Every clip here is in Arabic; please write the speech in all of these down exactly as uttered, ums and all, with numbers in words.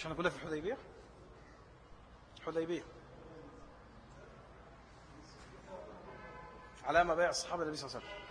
مش احنا كنا في الحديبية الحديبية على ما بيع الصحابة النبي صلى الله عليه وسلم.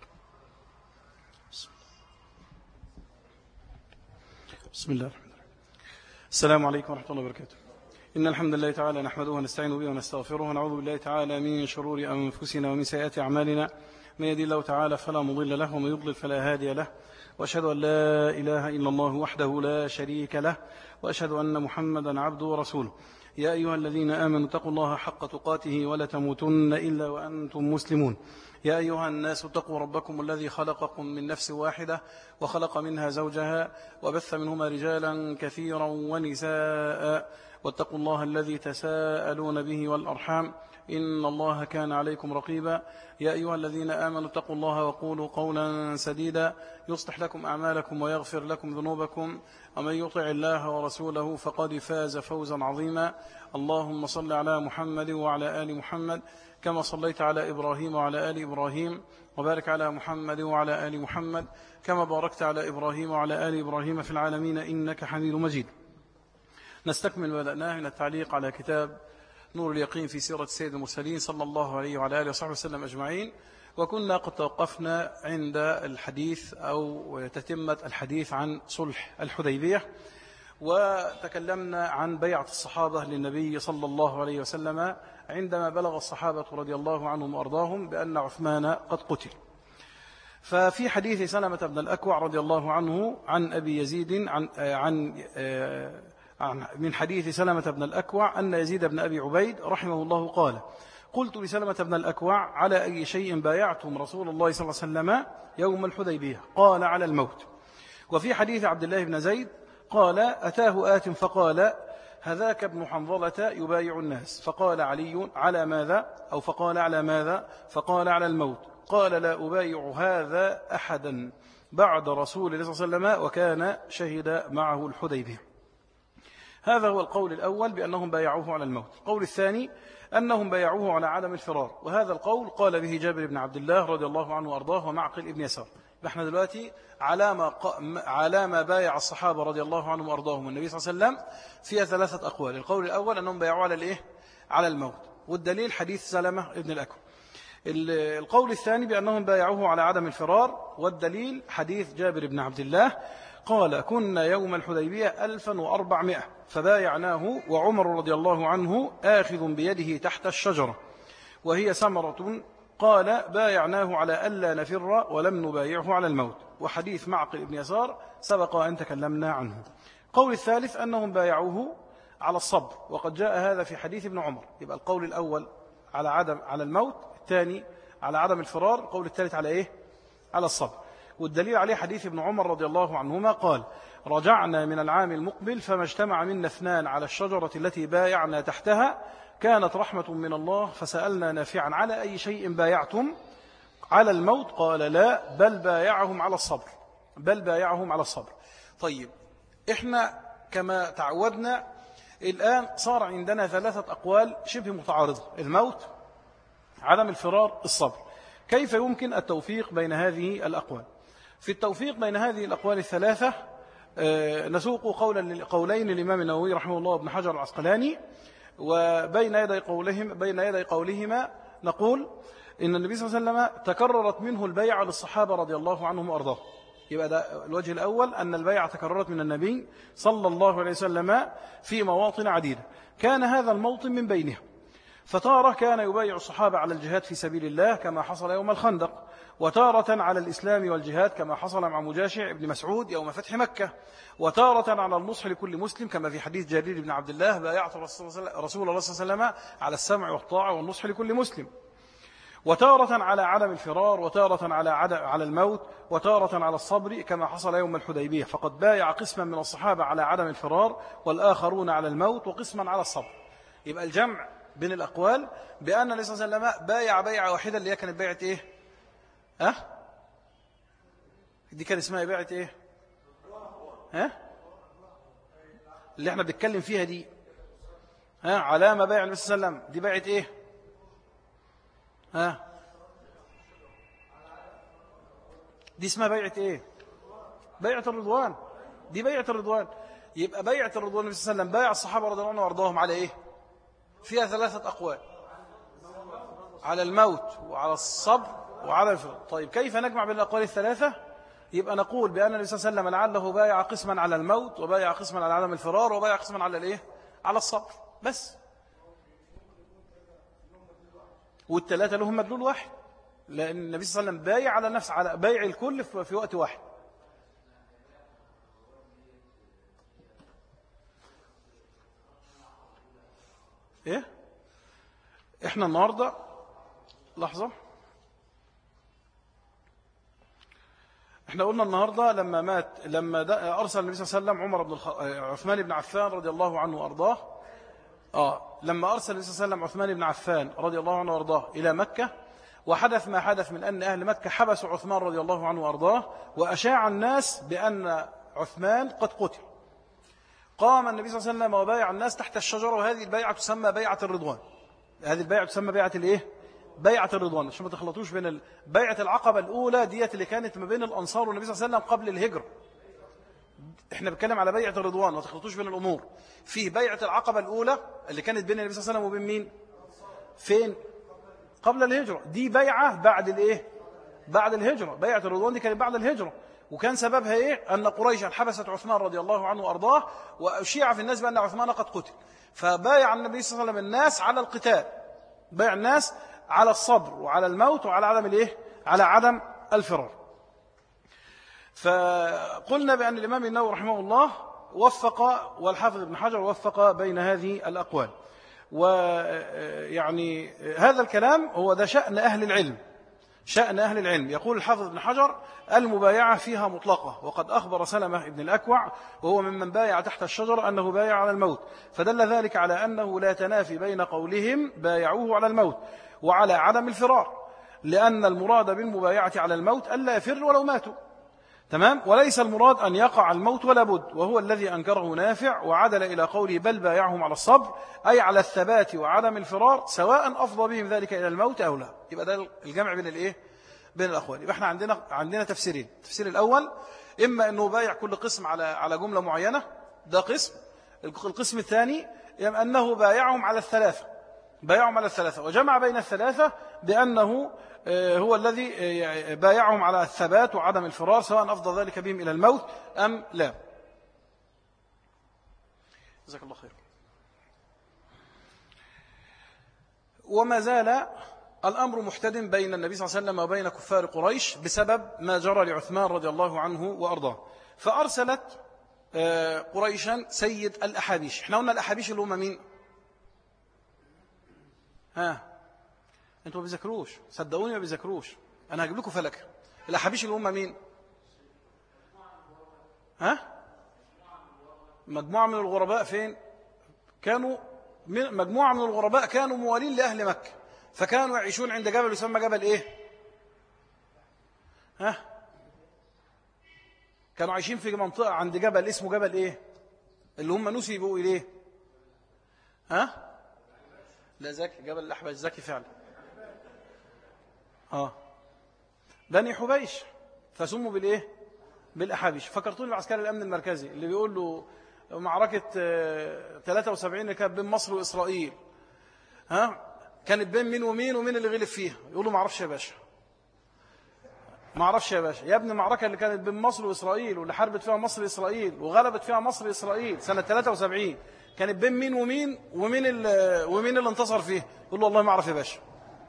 بسم الله الرحمن الرحيم. السلام عليكم ورحمة الله وبركاته. إن الحمد لله تعالى نحمده ونستعين به ونستغفره ونعوذ بالله تعالى من شرور أنفسنا ومن سيئات أعمالنا. من يهده الله تعالى فلا مضل له ومن يضلل فلا هادي له، وأشهد أن لا إله إلا الله وحده لا شريك له، وأشهد أن محمدا عبده ورسوله. يا أيها الذين آمنوا اتقوا الله حق تقاته ولا تموتن إلا وأنتم مسلمون. يا أيها الناس اتقوا ربكم الذي خلقكم من نفس واحدة وخلق منها زوجها وبث منهما رجالا كثيرا ونساء، واتقوا الله الذي تساءلون به والأرحام إن الله كان عليكم رقيبا. يا أيها الذين آمنوا اتقوا الله وقولوا قولا سديدا يصلح لكم أعمالكم ويغفر لكم ذنوبكم، ومن يطع الله ورسوله فقد فاز فوزا عظيما. اللهم صل على محمد وعلى آل محمد كما صليت على إبراهيم وعلى آل إبراهيم، وبارك على محمد وعلى آل محمد كما باركت على إبراهيم وعلى آل إبراهيم في العالمين إنك حميد مجيد. نستكمل ما بدأناه من التعليق على كتاب نور اليقين في سيرة السيد المرسلين صلى الله عليه وعلى آله وصحبه وسلم أجمعين، وكنا قد توقفنا عند الحديث أو تتمة الحديث عن صلح الحديبية، وتكلمنا عن بيعة الصحابة للنبي صلى الله عليه وسلم عندما بلغ الصحابة رضي الله عنهم وأرضاهم بأن عثمان قد قتل. ففي حديث سلمة بن الأكوع رضي الله عنه عن أبي يزيد عن, عن, عن من حديث سلمة بن الأكوع أن يزيد بن أبي عبيد رحمه الله قال: قلت لسلمة بن الأكوع: على أي شيء بايعتم رسول الله صلى الله عليه وسلم يوم الحديبية؟ قال: على الموت. وفي حديث عبد الله بن زيد قال: أتاه آت فقال: هذاك ابن حنظلة يبايع الناس. فقال علي: على ماذا؟ أو فقال: على ماذا؟ فقال: على الموت. قال: لا أبايع هذا أحدا بعد رسول الله صلى الله عليه وسلم، وكان شهد معه الحديبية. هذا هو القول الأول بأنهم بايعوه على الموت. القول الثاني أنهم بايعوه على عدم الفرار، وهذا القول قال به جابر بن عبد الله رضي الله عنه وأرضاه ومعقل ابن يسار. نحن دلوقتي على ما, ق... على ما بايع الصحابة رضي الله عنهم وأرضاهم النبي صلى الله عليه وسلم فيها ثلاثة أقوال. القول الأول أنهم بايعوه على الإيه؟ على الموت، والدليل حديث سلمة ابن الأكوع. القول الثاني بأنهم بايعوه على عدم الفرار، والدليل حديث جابر بن عبد الله قال: كنا يوم الحديبية ألفا وأربعمائة فبايعناه وعمر رضي الله عنه آخذ بيده تحت الشجرة وهي ثمرة. قال: بايعناه على ألا نفر ولم نبايعه على الموت. وحديث معقل ابن يسار سبق أن تكلمنا عنه. القول الثالث أنهم بايعوه على الصبر، وقد جاء هذا في حديث ابن عمر. يبقى القول الأول على عدم على الموت، الثاني على عدم الفرار، القول الثالث على إيه؟ على الصبر. والدليل عليه حديث ابن عمر رضي الله عنهما قال: رجعنا من العام المقبل فما اجتمع منا اثنان على الشجرة التي بايعنا تحتها، كانت رحمة من الله، فسألنا نافعا: على أي شيء بايعتم؟ على الموت؟ قال: لا، بل بايعهم على الصبر بل بايعهم على الصبر. طيب، إحنا كما تعودنا الآن صار عندنا ثلاثة أقوال شبه متعارضة: الموت، عدم الفرار، الصبر. كيف يمكن التوفيق بين هذه الأقوال؟ في التوفيق بين هذه الأقوال الثلاثة نسوق قولا قولين للإمام النووي رحمه الله وابن حجر العسقلاني، وبين يدي قولهم بين يدي قولهما نقول إن النبي صلى الله عليه وسلم تكررت منه البيعة للصحابة رضي الله عنهم وأرضاهم. يبقى ده الوجه الأول، أن البيعة تكررت من النبي صلى الله عليه وسلم في مواطن عديدة، كان هذا الموطن من بينها. فتارة كان يبايع الصحابة على الجهاد في سبيل الله كما حصل يوم الخندق، وتارة على الإسلام والجهاد كما حصل مع مجاشع ابن مسعود يوم فتح مكة، وتارة على النصح لكل مسلم كما في حديث جرير بن عبد الله: بايعت رسول الله صلى الله عليه وسلم على السمع والطاعة والنصح لكل مسلم. وتارة على عدم الفرار، وتارة على على الموت، وتارة على الصبر كما حصل يوم الحديبية. فقد بايع قسما من الصحابة على عدم الفرار، والآخرون على الموت، وقسما على الصبر. يبقى الجمع بين الأقوال بأن النبي صلى الله عليه وسلم بايع بيعة واحدة اللي هي كانت بيعة إيه؟ ها؟ أه؟ دي كان اسمها بيعة إيه؟ ها؟ أه؟ اللي احنا بنتكلم فيها دي، ها؟ علامة بيع النبي صلى الله عليه وسلم، دي بيعة إيه؟ ها؟ دي اسمها بيعة إيه؟ بيعة الرضوان. دي بيعة الرضوان. يبقى بيعة الرضوان النبي صلى الله عليه وسلم بايع الصحابة رضي الله عنهم وارضاهم على إيه؟ فيها ثلاثة أقوال: على الموت وعلى الصبر وعلى الفرار. طيب كيف نجمع بين الأقوال الثلاثة؟ يبقى نقول بأن النبي صلى الله عليه وسلم لعله بايع قسما على الموت، وبايع قسما على عدم الفرار، وبايع قسما على الإيه؟ على الصبر بس. والثلاثة لهم مدلول واحد، لأن النبي صلى الله عليه وسلم بايع على نفس على بيع الكل في وقت واحد. إيه؟ إحنا النهاردة لحظة، إحنا قلنا النهاردة لما مات لما أرسل النبي صلى الله عليه وسلم عمر بن الخ... عثمان بن عفان رضي الله عنه وأرضاه آه لما أرسل النبي صلى الله عليه وسلم عثمان بن عفان رضي الله عنه وأرضاه إلى مكة، وحدث ما حدث من أن أهل مكة حبسوا عثمان رضي الله عنه وأرضاه، وأشاع الناس بأن عثمان قد قتل. قام النبي صلى الله عليه وسلم وبايع الناس تحت الشجرة، وهذه البيعة تسمى بيعة الرضوان. هذه البيعة تسمى بيعة الإيه؟ بيعة الرضوان، عشان ما تخلطوش بين بيعة العقبة الأولى ديت اللي كانت ما بين الأنصار والنبي صلى الله عليه وسلم قبل الهجرة. احنا بنتكلم على بيعة الرضوان، ما تخلطوش بين الأمور. فيه بيعة العقبة الأولى اللي كانت بين النبي صلى الله عليه وسلم وبين مين؟ فين؟ قبل الهجرة. دي بيعة بعد الإيه؟ بعد الهجرة. بيعة الرضوان دي كانت بعد الهجرة، وكان سببها إيه؟ أن قريشا حبست عثمان رضي الله عنه وأرضاه، وأشيع في الناس بأن عثمان قد قتل، فبايع النبي صلى الله عليه وسلم الناس على القتال، بايع الناس على الصبر وعلى الموت وعلى عدم الإيه؟ على عدم الفرار. فقلنا بأن الإمام النووي رحمه الله وفق، والحافظ ابن حجر وفق بين هذه الأقوال. ويعني هذا الكلام هو ده شأن أهل العلم، شأن أهل العلم. يقول الحافظ ابن حجر: المبايعة فيها مطلقة، وقد أخبر سلمة ابن الأكوع وهو ممن بايع تحت الشجر أنه بايع على الموت، فدل ذلك على أنه لا تنافي بين قولهم بايعوه على الموت وعلى عدم الفرار، لأن المراد بالمبايعة على الموت ألا يفر ولو ماتوا، تمام، وليس المراد أن يقع الموت ولا بد، وهو الذي أنكره نافع وعدل إلى قوله بل بايعهم على الصبر، أي على الثبات وعدم الفرار، سواء أفضى بهم ذلك إلى الموت أو لا. يبقى ده الجمع بين الإيه؟ بين الأقوال. يبقى احنا عندنا عندنا تفسيرين. التفسير الأول إما أنه بايع كل قسم على على جملة معينة، ده قسم. القسم الثاني أنه بايعهم على الثلاثة، بايعهم على الثلاثة، وجمع بين الثلاثة بأنه هو الذي بايعهم على الثبات وعدم الفرار، سواء أفضى ذلك بهم إلى الموت أم لا. جزاك الله خير. وما زال الأمر محتدم بين النبي صلى الله عليه وسلم وبين كفار قريش بسبب ما جرى لعثمان رضي الله عنه وأرضاه. فأرسلت قريشا سيد الأحابيش. احنا قلنا الأحابيش اللي هم مين؟ ها انتوا ما بيذاكروش، صدقوني ما بيذاكروش، انا هجيب لكم فلك. الأحابيش اللي هم مين؟ ها مجموعة من الغرباء. فين كانوا؟ مجموعة من الغرباء كانوا موالين لأهل مكة، فكانوا يعيشون عند جبل يسمى جبل ايه؟ ها كانوا عايشين في منطقة عند جبل اسمه جبل ايه اللي هم نسبوا اليه؟ ها لا ذكي، جبل الأحباش، ذكي فعلا. اه بني حبيش، فسموا بالايه؟ بالأحابيش. فكرتوني بعسكري الأمن المركزي اللي بيقول له معركة ثلاثة وسبعين اللي كانت بين مصر وإسرائيل، ها كانت بين مين ومين ومين اللي غلب فيها؟ يقول له ما اعرفش يا باشا، ما اعرفش يا باشا. يا ابني المعركة اللي كانت بين مصر وإسرائيل واللي حاربت فيها مصر وإسرائيل وغلبت فيها مصر وإسرائيل سنة ثلاثة وسبعين كانت بين مين ومين ومين اللي ومين اللي انتصر فيه؟ يقول له والله ما اعرف يا باشا.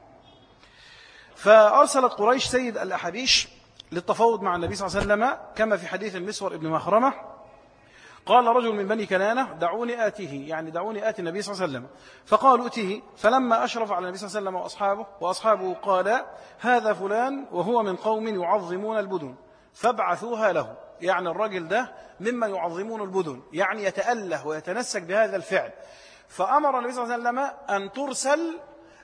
فأرسلت قريش سيد الأحابيش للتفاوض مع النبي صلى الله عليه وسلم، كما في حديث المسور ابن مخرمة قال رجل من بني كنانة دعوني آتيه، يعني دعوني آتي النبي صلى الله عليه وسلم. فقالوا أتيه، فلما أشرف على النبي صلى الله عليه وسلم وأصحابه وأصحابه قال هذا فلان وهو من قوم يعظمون البدن فابعثوها له. يعني الرجل ده مما يعظمون البدن، يعني يتأله ويتنسك بهذا الفعل. فأمر النبي صلى الله عليه وسلم أن ترسل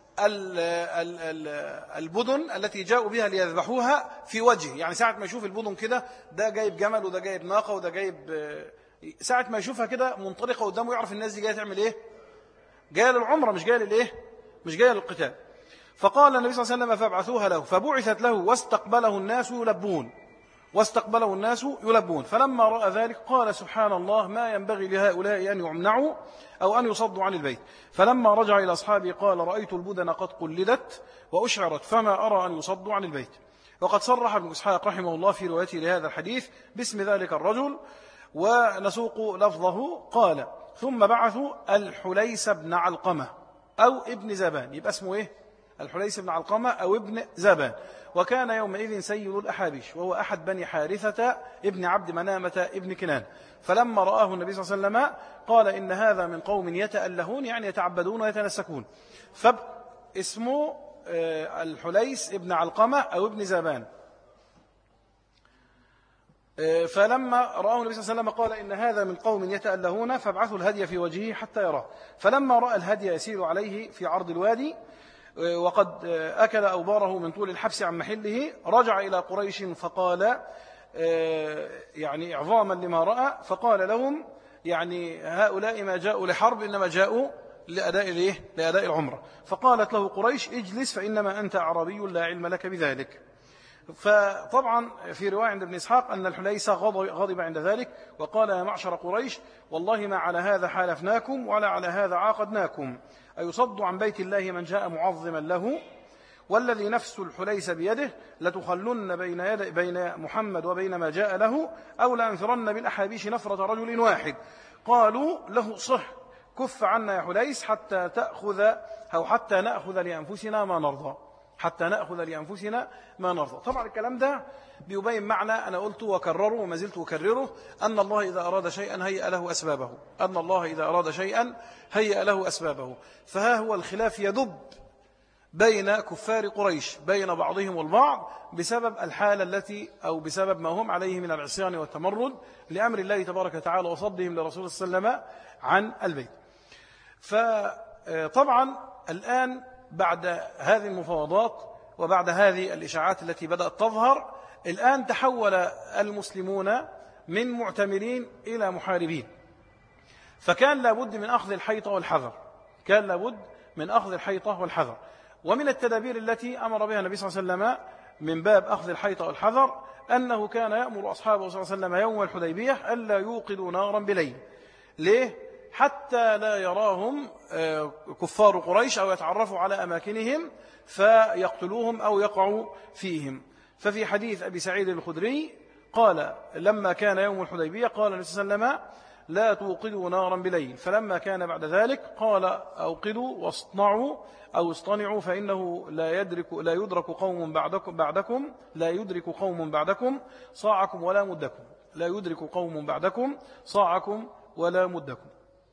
البدن التي جاءوا بها ليذبحوها في وجهه، يعني ساعة ما يشوف البدن كده، ده جايب جمل وده جايب ناقة وده جايب، ساعة ما يشوفها كده منطلقة قدامه يعرف الناس دي جاية تعمل ايه؟ جاية للعمرة، مش جاية للايه؟ مش جاية للقتال. فقال النبي صلى الله عليه وسلم فابعثوها له، فبعثت له واستقبله الناس يلبون، واستقبله الناس يلبون. فلما رأى ذلك قال سبحان الله ما ينبغي لهؤلاء أن يمنعوا أو أن يصدوا عن البيت. فلما رجع إلى أصحابه قال رأيت البدن قد قلدت وأشعرت فما أرى أن يصدوا عن البيت. وقد صرح ابن إسحاق رحمه الله في روايته لهذا الحديث باسم ذلك الرجل، ونسوق لفظه قال ثم بعثوا الحليس بن علقمة أو ابن زبان. يبقى اسمه إيه؟ الحليس بن علقمة أو ابن زبان. وكان يومئذ سيد الأحابيش، وهو أحد بني حارثة ابن عبد منامة ابن كنان. فلما رآه النبي صلى الله عليه وسلم قال إن هذا من قوم يتألهون، يعني يتعبدون ويتنسكون. فاسمه الحليس ابن علقمة أو ابن زبان. فلما رآه النبي صلى الله عليه وسلم قال إن هذا من قوم يتألهون فابعثوا الهدي في وجهه حتى يراه. فلما رأى الهدي يسير عليه في عرض الوادي وقد أكل أوباره من طول الحبس عن محله، رجع إلى قريش فقال يعني إعظاما لما رأى، فقال لهم يعني هؤلاء ما جاءوا لحرب إنما جاءوا لأداء الإيه؟ لأداء العمرة. فقالت له قريش اجلس فإنما أنت أعرابي لا علم لك بذلك. فطبعا في رواية عند ابن إسحاق أن الحليس غضب عند ذلك وقال يا معشر قريش والله ما على هذا حالفناكم ولا على هذا عاقدناكم، أيصد عن بيت الله من جاء معظما له؟ والذي نفس الحليس بيده لتخلن بين, يد بين محمد وبين ما جاء له أو لأنفرن بالأحابيش نفرة رجل واحد. قالوا له صح كف عنا يا حليس حتى تأخذ أو حتى نأخذ لأنفسنا ما نرضى حتى نأخذ لأنفسنا ما نرضى. طبعا الكلام ده بيبين معنى أنا قلت وكرره وما زلت أكرره، أن الله إذا أراد شيئا هيأ له أسبابه، أن الله إذا أراد شيئا هيأ له أسبابه. فها هو الخلاف يدب بين كفار قريش بين بعضهم والبعض بسبب الحالة التي أو بسبب ما هم عليه من العصيان والتمرد لأمر الله تبارك وتعالى وصدهم لرسول صلى الله عليه وسلم عن البيت. فطبعا الآن بعد هذه المفاوضات وبعد هذه الإشاعات التي بدأت تظهر، الآن تحول المسلمون من معتمرين إلى محاربين. فكان لابد من أخذ الحيطة والحذر كان لابد من أخذ الحيطة والحذر ومن التدابير التي أمر بها النبي صلى الله عليه وسلم من باب أخذ الحيطة والحذر أنه كان يأمر أصحابه صلى الله عليه وسلم يوم الحديبية ألا يوقدوا نارا بليل. ليه؟ حتى لا يراهم كفار قريش أو يتعرفوا على أماكنهم فيقتلوهم أو يقعوا فيهم. ففي حديث أبي سعيد الخدري قال لما كان يوم الحديبية قال النبي صلى الله عليه وسلم لا توقدوا نارا بليل، فلما كان بعد ذلك قال أوقدوا واصطنعوا أو اصطنعوا فإنه لا يدرك لا يدرك قوم بعدكم بعدكم لا يدرك قوم بعدكم صاعكم ولا مدكم لا يدرك قوم بعدكم صاعكم ولا مدكم.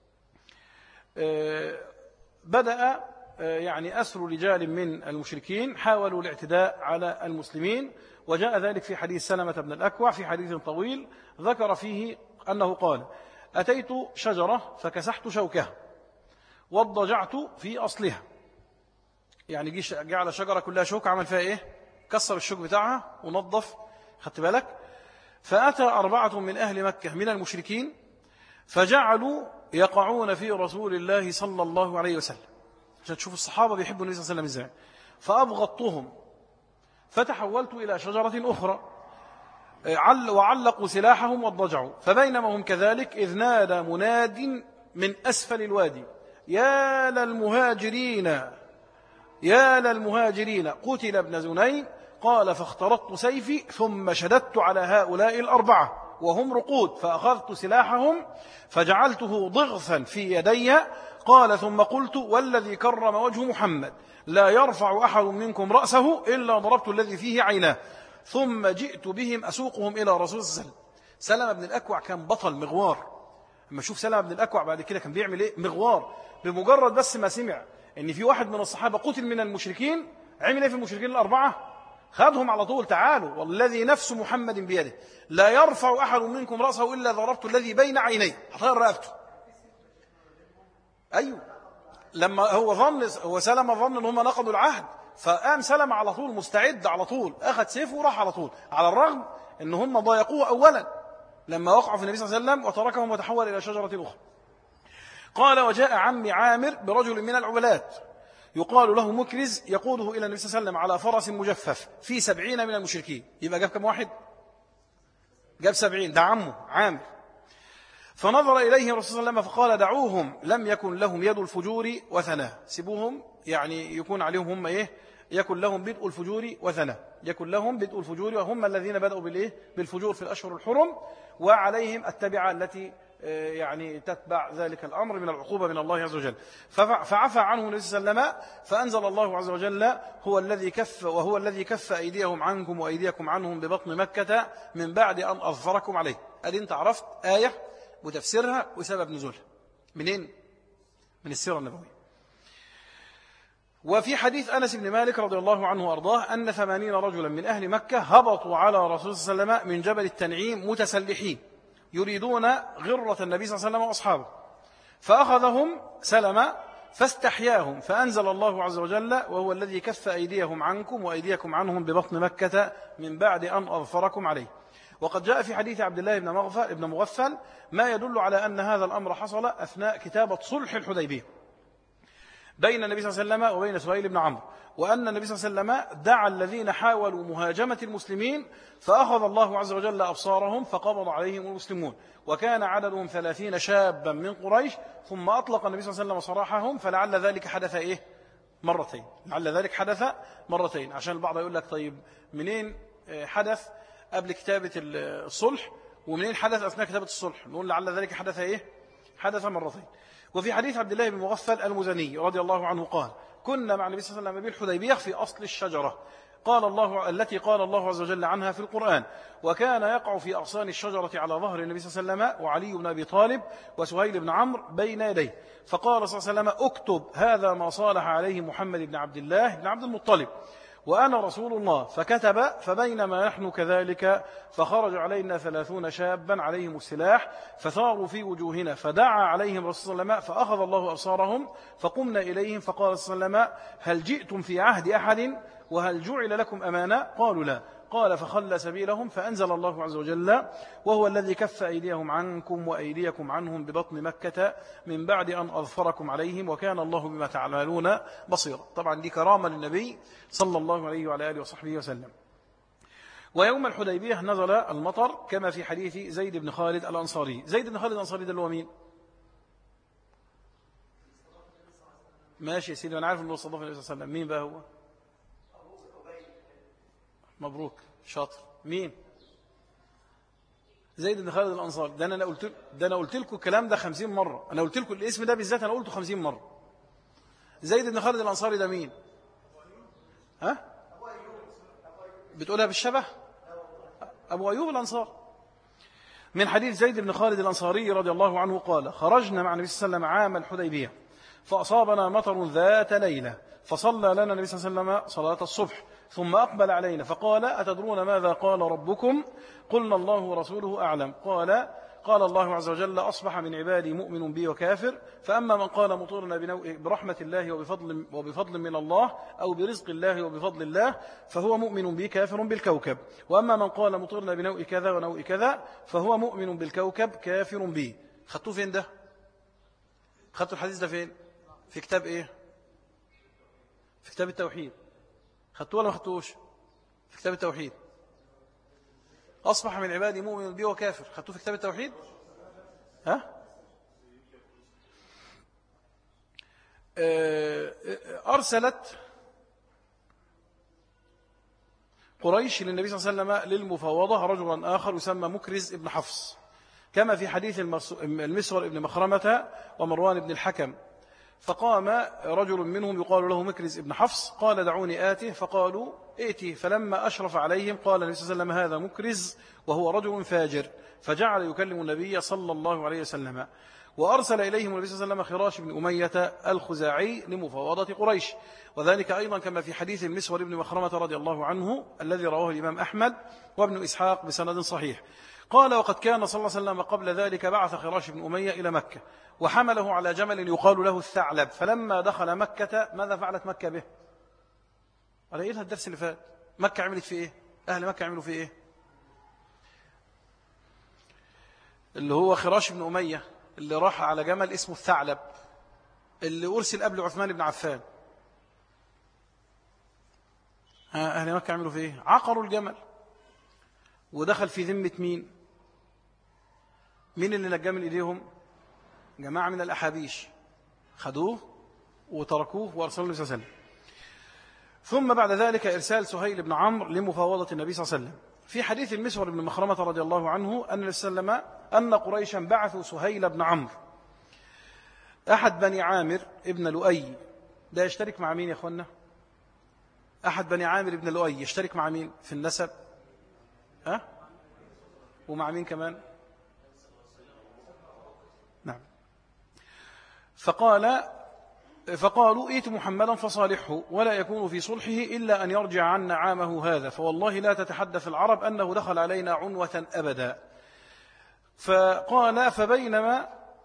بدأ يعني أسر رجال من المشركين حاولوا الاعتداء على المسلمين، وجاء ذلك في حديث سلمة بن الأكوع في حديث طويل ذكر فيه أنه قال أتيت شجرة فكسحت شوكها واضجعت في أصلها، يعني جعل شجرة كلها شوك عمل فيها إيه؟ كسر الشوك بتاعها ونظف، خدت بالك؟ فأتى أربعة من أهل مكة من المشركين فجعلوا يقعون في رسول الله صلى الله عليه وسلم عشان تشوف الصحابة بيحبوا النبي صلى الله عليه وسلم إزاي. فأبغضتهم فتحولت إلى شجرة أخرى وعلقوا سلاحهم واضجعوا، فبينما هم كذلك إذ نادى مناد من أسفل الوادي يا للمهاجرين يا للمهاجرين قتل ابن زنين. قال فاخترطت سيفي ثم شددت على هؤلاء الأربعة وهم رقود فأخذت سلاحهم فجعلته ضغثا في يدي. قال ثم قلت والذي كرم وجه محمد لا يرفع أحد منكم رأسه إلا ضربت الذي فيه عيناه، ثم جئت بهم أسوقهم إلى رسول الله. سلمة بن الأكوع كان بطل مغوار. اما شوف سلمة بن الأكوع بعد كده كان بيعمل إيه؟ مغوار. بمجرد بس ما سمع إن في واحد من الصحابة قتل من المشركين عمل إيه في المشركين الأربعة؟ خدهم على طول، تعالوا والذي نفس محمد بيده لا يرفع أحد منكم رأسه إلا ضربت الذي بين عينيه، هطير رقبته. أيوه لما هو ظن هو سلمة ظن ان هم نقضوا العهد، فقام سلمة على طول مستعد على طول أخذ سيفه وراح على طول، على الرغم ان هم ضايقوه أولا لما وقعوا في النبي صلى الله عليه وسلم وتركهم وتحول إلى شجرة أخرى. قال وجاء عمي عامر برجل من العبلات يقال له مكرز يقوده إلى النبي صلى الله عليه وسلم على فرس مجفف في سبعين من المشركين. يبقى جاب كم واحد؟ جاب سبعين، ده عمه عامر. فنظر إليه الرسول صلى الله عليه وسلم فقال دعوهم لم يكن لهم يد الفجور وثناه، سيبوهم يعني يكون عليهم هم إيه، يكن لهم بدء الفجور وثناه، يكن لهم بدء الفجور، وهم الذين بدأوا بالإيه بالفجور في الأشهر الحرم، وعليهم التبعة التي يعني تتبع ذلك الأمر من العقوبة من الله عز وجل. فعفى عنه النبي صلى الله عليه وسلم، فأنزل الله عز وجل هو الذي كف وهو الذي كف أيديهم عنكم وأيديكم عنهم ببطن مكة من بعد أن أظفركم عليه. أدي أنت عرفت آية وتفسيرها وسبب نزولها منين؟ من السيرة النبوية. وفي حديث أنس بن مالك رضي الله عنه وأرضاه أن ثمانين رجلا من أهل مكة هبطوا على رسول صلى الله عليه وسلم من جبل التنعيم متسلحين يريدون غرة النبي صلى الله عليه وسلم وأصحابه، فأخذهم سلما فاستحياهم، فأنزل الله عز وجل وهو الذي كف أيديهم عنكم وأيديكم عنهم ببطن مكة من بعد أن أظفركم عليه. وقد جاء في حديث عبد الله بن مغفل, بن مغفل ما يدل على أن هذا الأمر حصل أثناء كتابة صلح الحديبية بين النبي صلى الله عليه وسلم وبين سهيل بن عمرو، وأن النبي صلى الله عليه وسلم دعا الذين حاولوا مهاجمة المسلمين فأخذ الله عز وجل أبصارهم فقبض عليهم المسلمون، وكان عددهم ثلاثين شابا من قريش، ثم أطلق النبي صلى الله عليه وسلم سراحهم، فلعل ذلك حدث إيه مرتين، لعل ذلك حدث مرتين، عشان البعض يقول لك طيب منين حدث قبل كتابة الصلح ومنين حدث أثناء كتابة الصلح؟ نقول لعل ذلك حدث إيه حدث مرتين. وفي حديث عبد الله بن مغفل المزني رضي الله عنه قال كنا مع النبي صلى الله عليه وسلم بالحديبية في أصل الشجرة قال الله التي قال الله عز وجل عنها في القرآن، وكان يقع في أغصان الشجرة على ظهر النبي صلى الله عليه وسلم وعلي بن أبي طالب وسهيل بن عمرو بين يديه، فقال صلى الله عليه وسلم اكتب هذا ما صالح عليه محمد بن عبد الله بن عبد المطلب وأنا رسول الله، فكتب، فبينما نحن كذلك فخرج علينا ثلاثون شابا عليهم السلاح فثاروا في وجوهنا، فدعا عليهم رسول الله صلى الله عليه وسلم فأخذ الله أبصارهم، فقمنا إليهم فقال صلى الله عليه وسلم هل جئتم في عهد أحد وهل جعل لكم أمانة؟ قالوا لا. قال فخلى سبيلهم، فأنزل الله عز وجل وهو الذي كف أيديهم عنكم وأيديكم عنهم ببطن مكة من بعد أن أظفركم عليهم وكان الله بما تعملون بصيرا. طبعا دي كرامة للنبي صلى الله عليه وعلى آله وصحبه وسلم. ويوم الحديبية نزل المطر كما في حديث زيد بن خالد الأنصاري. زيد بن خالد الأنصاري ده اللي هو مين؟ ماشي يا سيدي، أنا عارف أنه صدف النبي صلى الله عليه وسلم. مين بقى هو؟ مبروك شاطر. مين؟ زيد بن خالد الأنصاري. ده أنا قلت ده أنا قلت لكم الكلام ده خمسين مرة، أنا قلت لكم الاسم ده بالذات أنا قلته خمسين مرة. زيد بن خالد الأنصاري ده مين؟ ها؟ بتقولها بالشبه؟ أبو أيوب الأنصار. من حديث زيد بن خالد الأنصاري رضي الله عنه قال خرجنا مع النبي صلى الله عليه وسلم عام الحديبية فأصابنا مطر ذات ليلة فصلى لنا النبي صلى الله عليه وسلم صلاة الصبح ثم أقبل علينا فقال أتدرون ماذا قال ربكم؟ قلنا الله ورسوله أعلم. قال قال الله عز وجل أصبح من عبادي مؤمن بي وكافر، فأما من قال مطرنا برحمة الله وبفضل, وبفضل من الله أو برزق الله وبفضل الله فهو مؤمن بي كافر بالكوكب، وأما من قال مطرنا بنوء كذا ونوء كذا فهو مؤمن بالكوكب كافر بي. خدتوه فين ده؟ خدتوا الحديث ده فين؟ في كتاب إيه؟ في كتاب التوحيد. خدتوه ولا ما خدتوش؟ في كتاب التوحيد. أصبح من عبادي مؤمن بي وكافر، خدتوه في كتاب التوحيد؟ ها؟ أرسلت قريش للنبي صلى الله عليه وسلم للمفاوضة رجلا آخر يسمى مكرز ابن حفص كما في حديث المسور ابن مخرمة ومروان ابن الحكم. فقام رجل منهم يقال له مكرز ابن حفص قال دعوني آته، فقالوا ائتي، فلما أشرف عليهم قال النبي صلى الله عليه وسلم هذا مكرز وهو رجل فاجر، فجعل يكلم النبي صلى الله عليه وسلم. وأرسل إليهم النبي صلى الله عليه وسلم خراش بن أمية الخزاعي لمفاوضة قريش، وذلك أيضا كما في حديث المسور ابن مخرمة رضي الله عنه الذي رواه الإمام أحمد وابن إسحاق بسند صحيح. قال وقد كان صلى الله عليه وسلم قبل ذلك بعث خراش بن أمية إلى مكة وحمله على جمل يقال له الثعلب، فلما دخل مكة ماذا فعلت مكة به؟ على إيه الدرس اللي فات؟ مكة عملت في إيه؟ أهل مكة عملوا في إيه؟ اللي هو خراش بن أمية اللي راح على جمل اسمه الثعلب اللي أرسل قبل عثمان بن عفان. أهل مكة عملوا في إيه؟ عقروا الجمل ودخل في ذمة مين؟ مين اللي نجاه من إيديهم؟ جماعة من الأحابيش خدوه وتركوه وأرسلوا النبي صلى الله عليه وسلم. ثم بعد ذلك إرسال سهيل بن عمرو لمفاوضة النبي صلى الله عليه وسلم. في حديث المسور بن مخرمة رضي الله عنه أن النبي صلى الله عليه وسلم أن قريشا بعثوا سهيل بن عمرو أحد بني عامر ابن لؤي. ده يشترك مع مين يا أخوانا؟ أحد بني عامر ابن لؤي يشترك مع مين في النسب؟ أه؟ ومع مين كمان؟ نعم. فقال فقالوا ائت محمدا فصالحه ولا يكون في صلحه إلا أن يرجع عنا عامه هذا، فوالله لا تتحدث العرب أنه دخل علينا عنوة أبدا. فقال فبينما،